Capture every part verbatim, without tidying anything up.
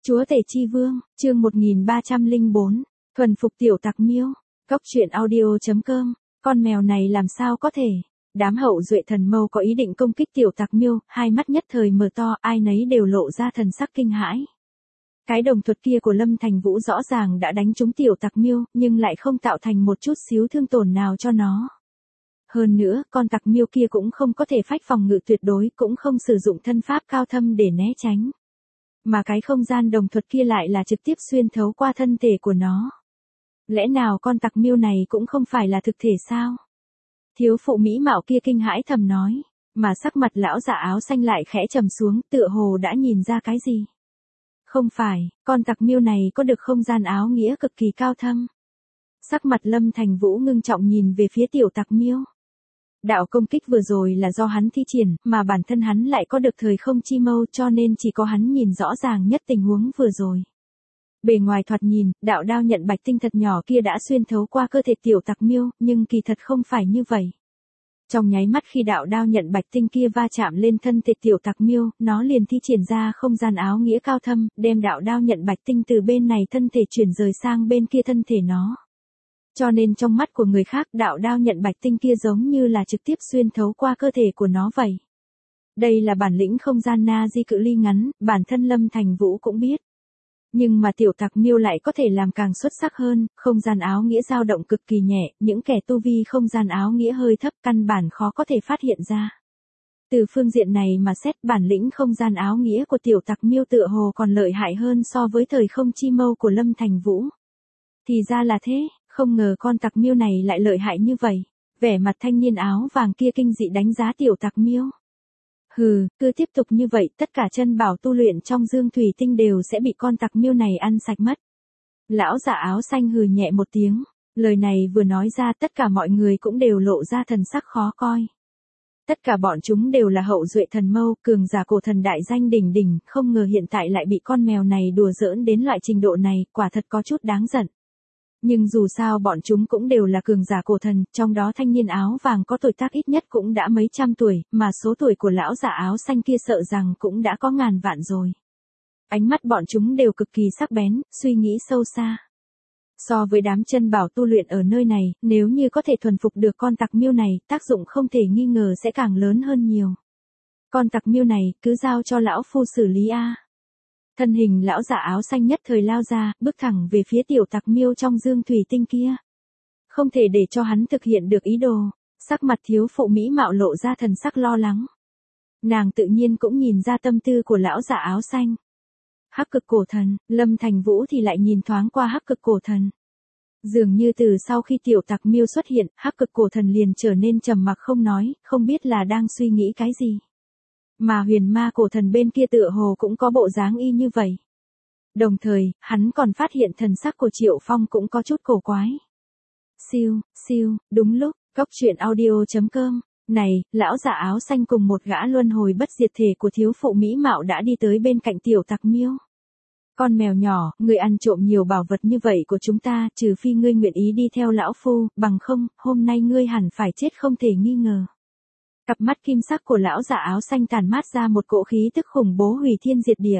Chúa tể chi vương, chương một nghìn ba trăm lẻ bốn, thuần phục tiểu tặc miêu. Cốc truyện audio chấm com, con mèo này làm sao có thể. Đám hậu duệ thần mâu có ý định công kích tiểu tặc miêu, hai mắt nhất thời mở to, ai nấy đều lộ ra thần sắc kinh hãi. Cái đồng thuật kia của Lâm Thành Vũ rõ ràng đã đánh trúng tiểu tặc miêu, nhưng lại không tạo thành một chút xíu thương tổn nào cho nó. Hơn nữa, con tặc miêu kia cũng không có thể phách phòng ngự tuyệt đối, cũng không sử dụng thân pháp cao thâm để né tránh. Mà cái không gian đồng thuật kia lại là trực tiếp xuyên thấu qua thân thể của nó. Lẽ nào con tặc miêu này cũng không phải là thực thể sao? Thiếu phụ mỹ mạo kia kinh hãi thầm nói, mà sắc mặt lão giả áo xanh lại khẽ trầm xuống, tựa hồ đã nhìn ra cái gì. Không phải, con tặc miêu này có được không gian áo nghĩa cực kỳ cao thâm. Sắc mặt Lâm Thành Vũ ngưng trọng nhìn về phía tiểu tặc miêu. Đạo công kích vừa rồi là do hắn thi triển, mà bản thân hắn lại có được thời không chi mâu, cho nên chỉ có hắn nhìn rõ ràng nhất tình huống vừa rồi. Bề ngoài thoạt nhìn, đạo đao nhận bạch tinh thật nhỏ kia đã xuyên thấu qua cơ thể tiểu tặc miêu, nhưng kỳ thật không phải như vậy. Trong nháy mắt khi đạo đao nhận bạch tinh kia va chạm lên thân thể tiểu tặc miêu, nó liền thi triển ra không gian áo nghĩa cao thâm, đem đạo đao nhận bạch tinh từ bên này thân thể chuyển rời sang bên kia thân thể nó. Cho nên trong mắt của người khác, đạo đao nhận bạch tinh kia giống như là trực tiếp xuyên thấu qua cơ thể của nó vậy. Đây là bản lĩnh không gian na di cự ly ngắn, bản thân Lâm Thành Vũ cũng biết. Nhưng mà tiểu tặc miêu lại có thể làm càng xuất sắc hơn, không gian áo nghĩa dao động cực kỳ nhẹ, những kẻ tu vi không gian áo nghĩa hơi thấp căn bản khó có thể phát hiện ra. Từ phương diện này mà xét, bản lĩnh không gian áo nghĩa của tiểu tặc miêu tựa hồ còn lợi hại hơn so với thời không chi mâu của Lâm Thành Vũ. Thì ra là thế, không ngờ con tặc miêu này lại lợi hại như vậy. Vẻ mặt thanh niên áo vàng kia kinh dị đánh giá tiểu tặc miêu. Hừ, cứ tiếp tục như vậy, tất cả chân bảo tu luyện trong dương thủy tinh đều sẽ bị con tặc miêu này ăn sạch mất. Lão giả áo xanh hừ nhẹ một tiếng, lời này vừa nói ra tất cả mọi người cũng đều lộ ra thần sắc khó coi. Tất cả bọn chúng đều là hậu duệ thần mâu, cường giả cổ thần đại danh đỉnh đỉnh, không ngờ hiện tại lại bị con mèo này đùa giỡn đến loại trình độ này, quả thật có chút đáng giận. Nhưng dù sao bọn chúng cũng đều là cường giả cổ thần, trong đó thanh niên áo vàng có tuổi tác ít nhất cũng đã mấy trăm tuổi, mà số tuổi của lão giả áo xanh kia sợ rằng cũng đã có ngàn vạn rồi. Ánh mắt bọn chúng đều cực kỳ sắc bén, suy nghĩ sâu xa. So với đám chân bảo tu luyện ở nơi này, nếu như có thể thuần phục được con tặc miêu này, tác dụng không thể nghi ngờ sẽ càng lớn hơn nhiều. Con tặc miêu này, cứ giao cho lão phu xử lý a. Thân hình lão giả áo xanh nhất thời lao ra, bước thẳng về phía tiểu tặc miêu trong dương thủy tinh kia. Không thể để cho hắn thực hiện được ý đồ, sắc mặt thiếu phụ mỹ mạo lộ ra thần sắc lo lắng. Nàng tự nhiên cũng nhìn ra tâm tư của lão giả áo xanh. Hắc cực cổ thần, Lâm Thành Vũ thì lại nhìn thoáng qua hắc cực cổ thần. Dường như từ sau khi tiểu tặc miêu xuất hiện, hắc cực cổ thần liền trở nên trầm mặc không nói, không biết là đang suy nghĩ cái gì. Mà huyền ma cổ thần bên kia tựa hồ cũng có bộ dáng y như vậy. Đồng thời, hắn còn phát hiện thần sắc của Triệu Phong cũng có chút cổ quái. Siêu, siêu, đúng lúc, cốc truyện audio chấm com. Này, lão giả áo xanh cùng một gã luân hồi bất diệt thể của thiếu phụ mỹ mạo đã đi tới bên cạnh tiểu tặc miêu. Con mèo nhỏ, ngươi ăn trộm nhiều bảo vật như vậy của chúng ta, trừ phi ngươi nguyện ý đi theo lão phu, bằng không, hôm nay ngươi hẳn phải chết không thể nghi ngờ. Cặp mắt kim sắc của lão giả áo xanh tàn mát ra một cỗ khí tức khủng bố hủy thiên diệt địa.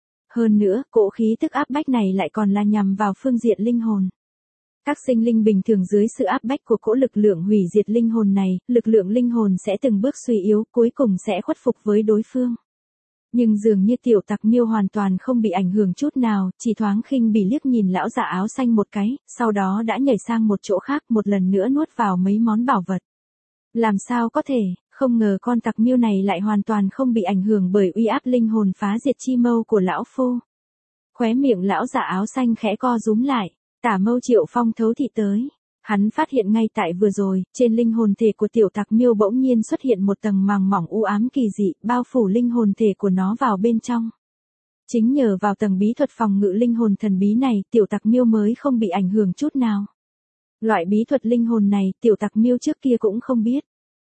Hơn nữa, cỗ khí tức áp bách này lại còn là nhằm vào phương diện linh hồn. Các sinh linh bình thường dưới sự áp bách của cỗ lực lượng hủy diệt linh hồn này, lực lượng linh hồn sẽ từng bước suy yếu, cuối cùng sẽ khuất phục với đối phương. Nhưng dường như tiểu tặc miêu hoàn toàn không bị ảnh hưởng chút nào, chỉ thoáng khinh bỉ liếc nhìn lão giả áo xanh một cái, sau đó đã nhảy sang một chỗ khác, một lần nữa nuốt vào mấy món bảo vật. Làm sao có thể, không ngờ con tặc miêu này lại hoàn toàn không bị ảnh hưởng bởi uy áp linh hồn phá diệt chi mâu của lão phu. Khóe miệng lão giả áo xanh khẽ co rúm lại, tả mâu Triệu Phong thấu thị tới. Hắn phát hiện ngay tại vừa rồi, trên linh hồn thể của tiểu tặc miêu bỗng nhiên xuất hiện một tầng màng mỏng u ám kỳ dị, bao phủ linh hồn thể của nó vào bên trong. Chính nhờ vào tầng bí thuật phòng ngự linh hồn thần bí này, tiểu tặc miêu mới không bị ảnh hưởng chút nào. Loại bí thuật linh hồn này, tiểu tặc miêu trước kia cũng không biết.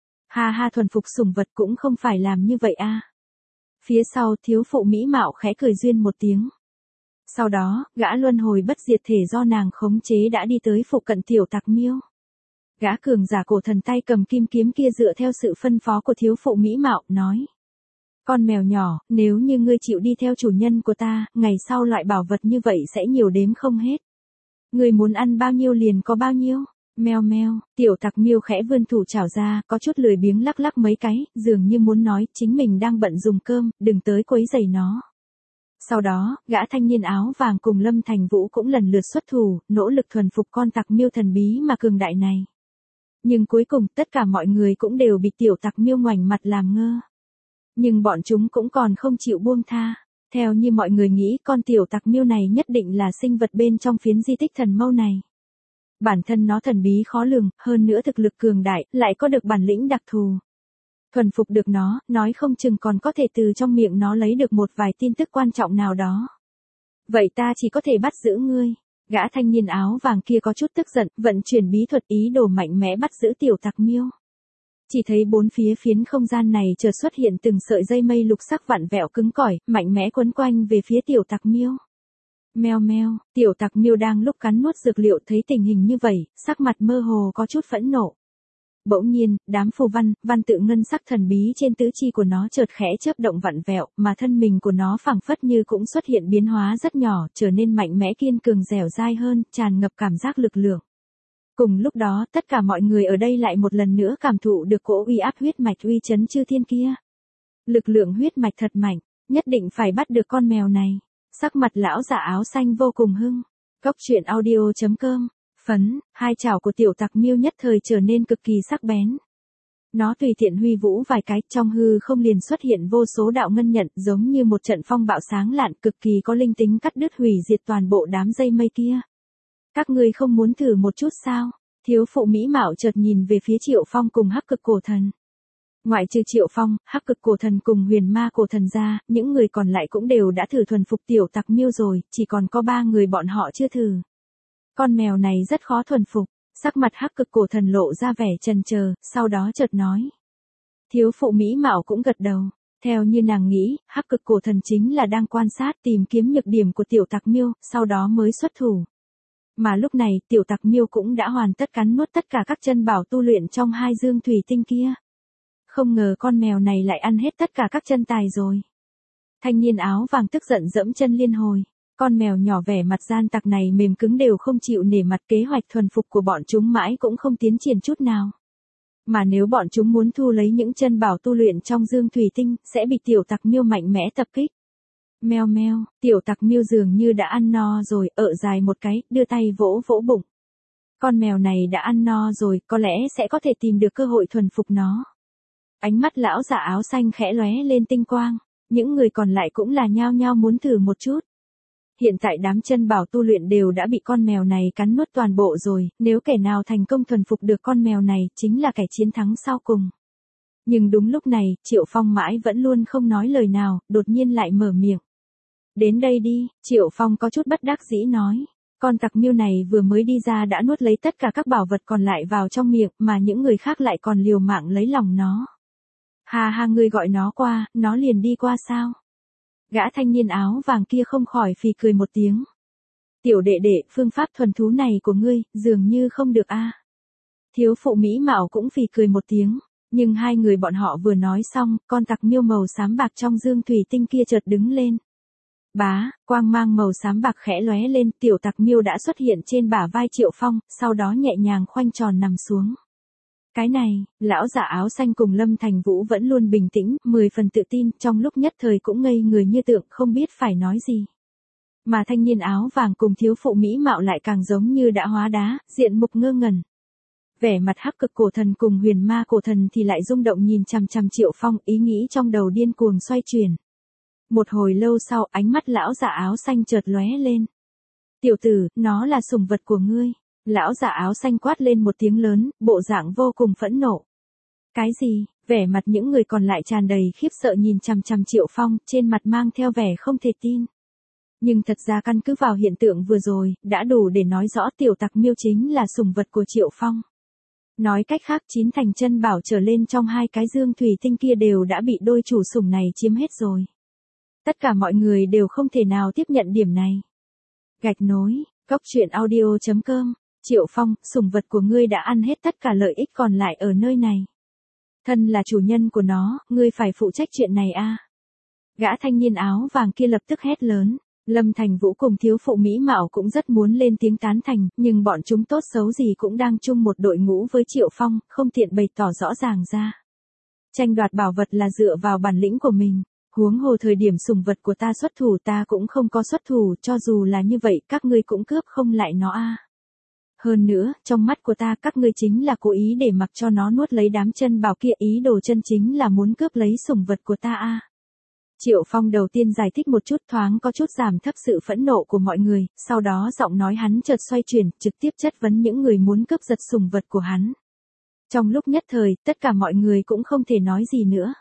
Ha ha, thuần phục sủng vật cũng không phải làm như vậy a. Phía sau, thiếu phụ mỹ mạo khẽ cười duyên một tiếng. Sau đó, gã luân hồi bất diệt thể do nàng khống chế đã đi tới phụ cận tiểu tặc miêu. Gã cường giả cổ thần tay cầm kim kiếm kia dựa theo sự phân phó của thiếu phụ mỹ mạo, nói. Con mèo nhỏ, nếu như ngươi chịu đi theo chủ nhân của ta, ngày sau loại bảo vật như vậy sẽ nhiều đếm không hết. Ngươi muốn ăn bao nhiêu liền có bao nhiêu. Meo meo, tiểu tặc miêu khẽ vươn thủ chảo ra, có chút lười biếng lắc lắc mấy cái, dường như muốn nói chính mình đang bận dùng cơm, đừng tới quấy rầy nó. Sau đó, gã thanh niên áo vàng cùng Lâm Thành Vũ cũng lần lượt xuất thủ, nỗ lực thuần phục con tặc miêu thần bí mà cường đại này. Nhưng cuối cùng tất cả mọi người cũng đều bị tiểu tặc miêu ngoảnh mặt làm ngơ. Nhưng bọn chúng cũng còn không chịu buông tha. Theo như mọi người nghĩ, con tiểu tặc miêu này nhất định là sinh vật bên trong phiến di tích thần mâu này. Bản thân nó thần bí khó lường, hơn nữa thực lực cường đại, lại có được bản lĩnh đặc thù. Thuần phục được nó, nói không chừng còn có thể từ trong miệng nó lấy được một vài tin tức quan trọng nào đó. Vậy ta chỉ có thể bắt giữ ngươi. Gã thanh niên áo vàng kia có chút tức giận, vận chuyển bí thuật ý đồ mạnh mẽ bắt giữ tiểu tặc miêu. Chỉ thấy bốn phía phiến không gian này chợt xuất hiện từng sợi dây mây lục sắc vặn vẹo cứng cỏi, mạnh mẽ quấn quanh về phía tiểu tặc miêu. Meo meo, tiểu tặc miêu đang lúc cắn nuốt dược liệu thấy tình hình như vậy, sắc mặt mơ hồ có chút phẫn nộ. Bỗng nhiên, đám phù văn, văn tự ngân sắc thần bí trên tứ chi của nó chợt khẽ chớp động vặn vẹo, mà thân mình của nó phảng phất như cũng xuất hiện biến hóa rất nhỏ, trở nên mạnh mẽ kiên cường dẻo dai hơn, tràn ngập cảm giác lực lượng. Cùng lúc đó, tất cả mọi người ở đây lại một lần nữa cảm thụ được cỗ uy áp huyết mạch uy chấn chư thiên kia. Lực lượng huyết mạch thật mạnh, nhất định phải bắt được con mèo này. Sắc mặt lão giả áo xanh vô cùng hưng. Cốc truyện audio chấm com. Phấn, hai chảo của tiểu tặc miêu nhất thời trở nên cực kỳ sắc bén. Nó tùy tiện huy vũ vài cái, trong hư không liền xuất hiện vô số đạo ngân nhận, giống như một trận phong bạo sáng lạn, cực kỳ có linh tính cắt đứt hủy diệt toàn bộ đám dây mây kia. Các ngươi không muốn thử một chút sao? Thiếu phụ mỹ mạo chợt nhìn về phía Triệu Phong cùng Hắc Cực Cổ Thần. Ngoại trừ Triệu Phong, Hắc Cực Cổ Thần cùng Huyền Ma Cổ Thần ra, những người còn lại cũng đều đã thử thuần phục tiểu tặc miêu rồi, chỉ còn có ba người bọn họ chưa thử. Con mèo này rất khó thuần phục, sắc mặt Hắc Cực Cổ Thần lộ ra vẻ chần chờ, sau đó chợt nói. Thiếu phụ mỹ mạo cũng gật đầu, theo như nàng nghĩ, Hắc Cực Cổ Thần chính là đang quan sát tìm kiếm nhược điểm của tiểu tặc miêu, sau đó mới xuất thủ. Mà lúc này, tiểu tặc miêu cũng đã hoàn tất cắn nuốt tất cả các chân bảo tu luyện trong hai dương thủy tinh kia. Không ngờ con mèo này lại ăn hết tất cả các chân tài rồi. Thanh niên áo vàng tức giận dẫm chân liên hồi. Con mèo nhỏ vẻ mặt gian tặc này mềm cứng đều không chịu nể mặt, kế hoạch thuần phục của bọn chúng mãi cũng không tiến triển chút nào. Mà nếu bọn chúng muốn thu lấy những chân bảo tu luyện trong dương thủy tinh, sẽ bị tiểu tặc miêu mạnh mẽ tập kích. Meo meo, tiểu tặc miêu dường như đã ăn no rồi, ợ dài một cái, đưa tay vỗ vỗ bụng. Con mèo này đã ăn no rồi, có lẽ sẽ có thể tìm được cơ hội thuần phục nó. Ánh mắt lão giả áo xanh khẽ lóe lên tinh quang, những người còn lại cũng là nhao nhao muốn thử một chút. Hiện tại đám chân bảo tu luyện đều đã bị con mèo này cắn nuốt toàn bộ rồi, nếu kẻ nào thành công thuần phục được con mèo này, chính là kẻ chiến thắng sau cùng. Nhưng đúng lúc này, Triệu Phong mãi vẫn luôn không nói lời nào, đột nhiên lại mở miệng. Đến đây đi, Triệu Phong có chút bất đắc dĩ nói. Con tặc miêu này vừa mới đi ra đã nuốt lấy tất cả các bảo vật còn lại vào trong miệng, mà những người khác lại còn liều mạng lấy lòng nó. Hà hà, ngươi gọi nó qua, nó liền đi qua sao? Gã thanh niên áo vàng kia không khỏi phì cười một tiếng. Tiểu đệ đệ, phương pháp thuần thú này của ngươi, dường như không được a. Thiếu phụ mỹ mạo cũng phì cười một tiếng, nhưng hai người bọn họ vừa nói xong, con tặc miêu màu xám bạc trong dương thủy tinh kia chợt đứng lên. Bá, quang mang màu xám bạc khẽ lóe lên, tiểu tặc miêu đã xuất hiện trên bả vai Triệu Phong, sau đó nhẹ nhàng khoanh tròn nằm xuống. Cái này, lão giả áo xanh cùng Lâm Thành Vũ vẫn luôn bình tĩnh, mười phần tự tin, trong lúc nhất thời cũng ngây người như tượng, không biết phải nói gì. Mà thanh niên áo vàng cùng thiếu phụ mỹ mạo lại càng giống như đã hóa đá, diện mục ngơ ngẩn. Vẻ mặt Hắc Cực Cổ Thần cùng Huyền Ma Cổ Thần thì lại rung động nhìn chằm chằm Triệu Phong, ý nghĩ trong đầu điên cuồng xoay chuyển. Một hồi lâu sau, ánh mắt lão giả áo xanh chợt lóe lên. Tiểu tử, nó là sủng vật của ngươi. Lão giả áo xanh quát lên một tiếng lớn, bộ dạng vô cùng phẫn nộ. Cái gì? Vẻ mặt những người còn lại tràn đầy khiếp sợ nhìn chằm chằm Triệu Phong, trên mặt mang theo vẻ không thể tin. Nhưng thật ra căn cứ vào hiện tượng vừa rồi, đã đủ để nói rõ tiểu tặc miêu chính là sủng vật của Triệu Phong. Nói cách khác, chín thành chân bảo trở lên trong hai cái dương thủy tinh kia đều đã bị đôi chủ sủng này chiếm hết rồi. Tất cả mọi người đều không thể nào tiếp nhận điểm này. Gạch nối, cốc truyện audio chấm com. Triệu Phong, sủng vật của ngươi đã ăn hết tất cả lợi ích còn lại ở nơi này. Thân là chủ nhân của nó, ngươi phải phụ trách chuyện này a. Gã thanh niên áo vàng kia lập tức hét lớn. Lâm Thành Vũ cùng thiếu phụ mỹ mạo cũng rất muốn lên tiếng tán thành, nhưng bọn chúng tốt xấu gì cũng đang chung một đội ngũ với Triệu Phong, không tiện bày tỏ rõ ràng ra. Tranh đoạt bảo vật là dựa vào bản lĩnh của mình. Huống hồ thời điểm sủng vật của ta xuất thủ ta cũng không có xuất thủ, cho dù là như vậy các ngươi cũng cướp không lại nó a. Hơn nữa, trong mắt của ta các ngươi chính là cố ý để mặc cho nó nuốt lấy đám chân bảo kia, ý đồ chân chính là muốn cướp lấy sủng vật của ta a. Triệu Phong đầu tiên giải thích một chút, thoáng có chút giảm thấp sự phẫn nộ của mọi người, sau đó giọng nói hắn chợt xoay chuyển, trực tiếp chất vấn những người muốn cướp giật sủng vật của hắn. Trong lúc nhất thời, tất cả mọi người cũng không thể nói gì nữa.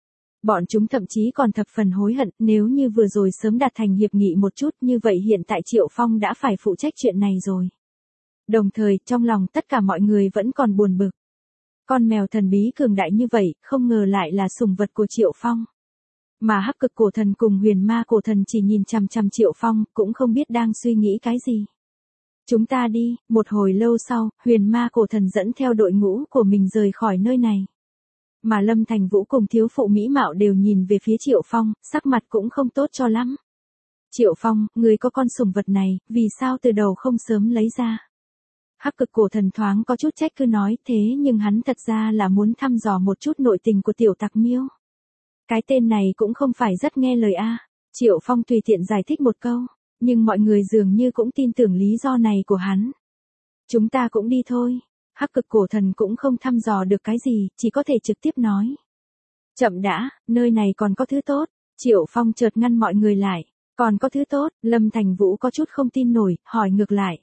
Bọn chúng thậm chí còn thập phần hối hận, nếu như vừa rồi sớm đạt thành hiệp nghị một chút, như vậy hiện tại Triệu Phong đã phải phụ trách chuyện này rồi. Đồng thời, trong lòng tất cả mọi người vẫn còn buồn bực. Con mèo thần bí cường đại như vậy, không ngờ lại là sủng vật của Triệu Phong. Mà Hắc Cực Cổ Thần cùng Huyền Ma Cổ Thần chỉ nhìn chằm chằm Triệu Phong, cũng không biết đang suy nghĩ cái gì. Chúng ta đi. Một hồi lâu sau, Huyền Ma Cổ Thần dẫn theo đội ngũ của mình rời khỏi nơi này. Mà Lâm Thành Vũ cùng thiếu phụ mỹ mạo đều nhìn về phía Triệu Phong, sắc mặt cũng không tốt cho lắm. Triệu Phong, người có con sủng vật này, vì sao từ đầu không sớm lấy ra? Hắc Cực Cổ Thần thoáng có chút trách cứ nói, thế nhưng hắn thật ra là muốn thăm dò một chút nội tình của tiểu tặc miêu. Cái tên này cũng không phải rất nghe lời a. Triệu Phong tùy tiện giải thích một câu, nhưng mọi người dường như cũng tin tưởng lý do này của hắn. Chúng ta cũng đi thôi. Hắc Cực Cổ Thần cũng không thăm dò được cái gì, chỉ có thể trực tiếp nói. Chậm đã, nơi này còn có thứ tốt. Triệu Phong chợt ngăn mọi người lại. Còn có thứ tốt, Lâm Thành Vũ có chút không tin nổi, hỏi ngược lại.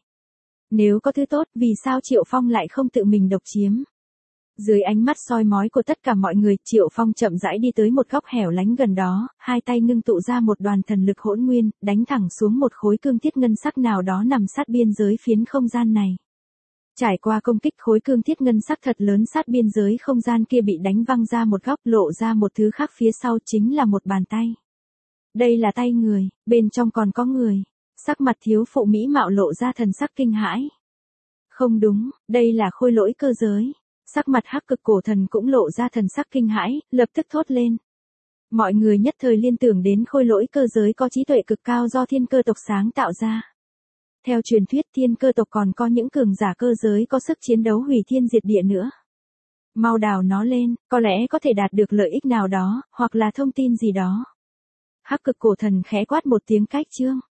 Nếu có thứ tốt, vì sao Triệu Phong lại không tự mình độc chiếm? Dưới ánh mắt soi mói của tất cả mọi người, Triệu Phong chậm rãi đi tới một góc hẻo lánh gần đó, hai tay ngưng tụ ra một đoàn thần lực hỗn nguyên, đánh thẳng xuống một khối cương thiết ngân sắc nào đó nằm sát biên giới phiến không gian này. Trải qua công kích, khối cương thiết ngân sắc thật lớn sát biên giới không gian kia bị đánh văng ra một góc, lộ ra một thứ khác phía sau, chính là một bàn tay. Đây là tay người, bên trong còn có người. Sắc mặt thiếu phụ mỹ mạo lộ ra thần sắc kinh hãi. Không đúng, đây là khôi lỗi cơ giới. Sắc mặt Hắc Cực Cổ Thần cũng lộ ra thần sắc kinh hãi, lập tức thốt lên. Mọi người nhất thời liên tưởng đến khôi lỗi cơ giới có trí tuệ cực cao do thiên cơ tộc sáng tạo ra. Theo truyền thuyết, thiên cơ tộc còn có những cường giả cơ giới có sức chiến đấu hủy thiên diệt địa nữa. Mau đào nó lên, có lẽ có thể đạt được lợi ích nào đó, hoặc là thông tin gì đó. Hắc Cực Cổ Thần khẽ quát một tiếng cách chương.